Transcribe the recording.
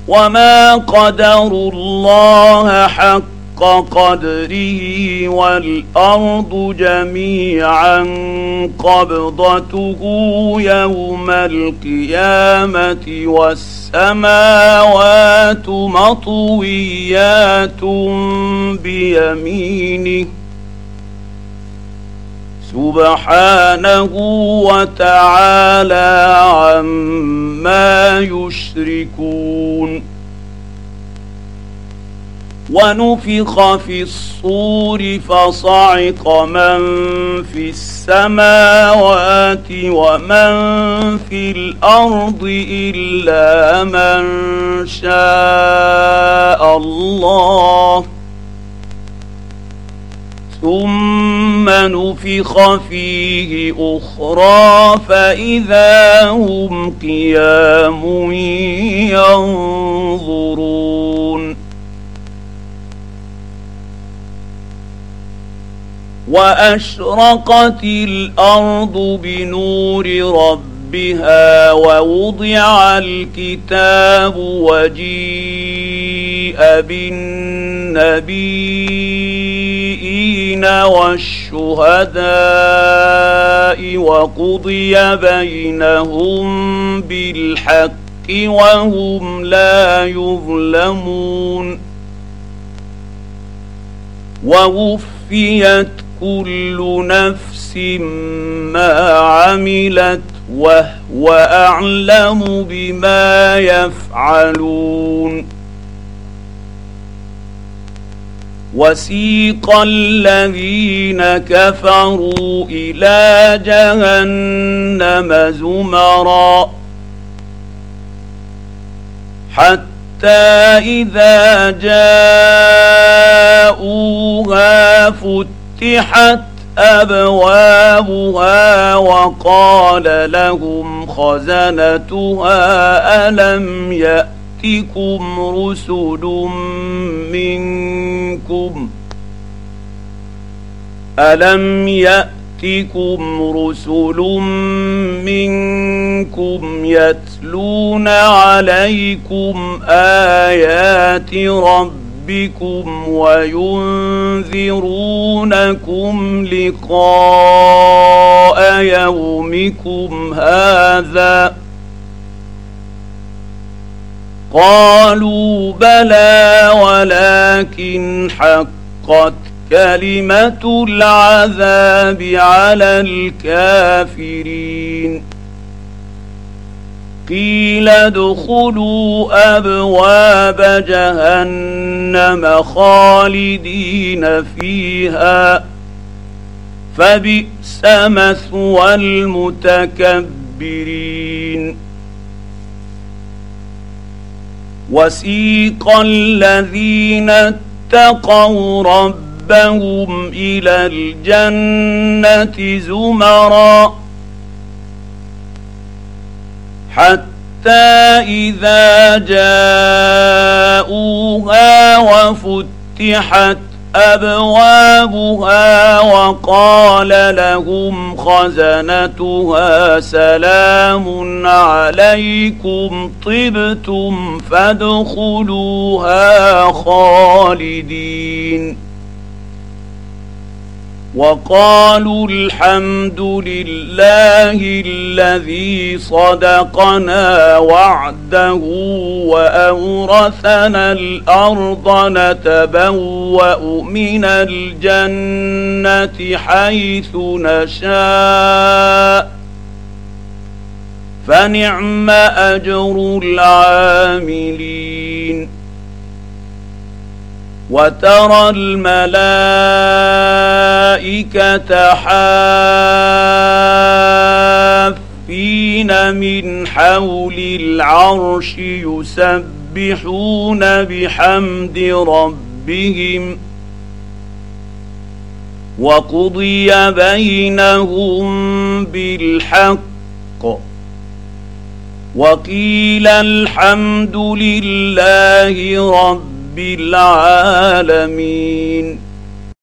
وما قدروا الله حق قدره والأرض جميعا قبضته يوم القيامة والسماوات مطويات بيمينه سبحانه وتعالى عما يشركون. ونفخ في الصور فصعق من في السماوات ومن في الأرض إلا من شاء الله ثم نفخ فيه أخرى فإذا هم قيام ينظرون. وأشرقت الأرض بنور ربها ووضع الكتاب وجيء بالنبيين والشهداء وقضي بينهم بالحق وهم لا يظلمون. ووفيت كل نفس ما عملت وهو أعلم بما يفعلون. وسيق الذين كفروا إلى جهنم زمرا حتى إذا جاءوها فتحت أبوابها وقال لهم خزنتها ألم يأتكم رسل منكم يتلون عليكم آيات ربكم وينذرونكم لقاء يومكم هذا قالوا بلى ولكن حقت كلمة العذاب على الكافرين. قيل ادخلوا أبواب جهنم خالدين فيها فبئس مثوى المتكبرين. وسيق الذين اتقوا ربهم إلى الجنة زمرا حتى إذا جاءوها وفتحت أبوابها وقال لهم خزنتها سلام عليكم طبتم فادخلوها خالدين. وقالوا الحمد لله الذي صدقنا وعده وأورثنا الأرض نتبوأ من الجنة حيث نشاء فنعم أجر العاملين. وترى الملائكة حافين من حول العرش يسبحون بحمد ربهم وقضي بينهم بالحق وقيل الحمد لله رب العالمين.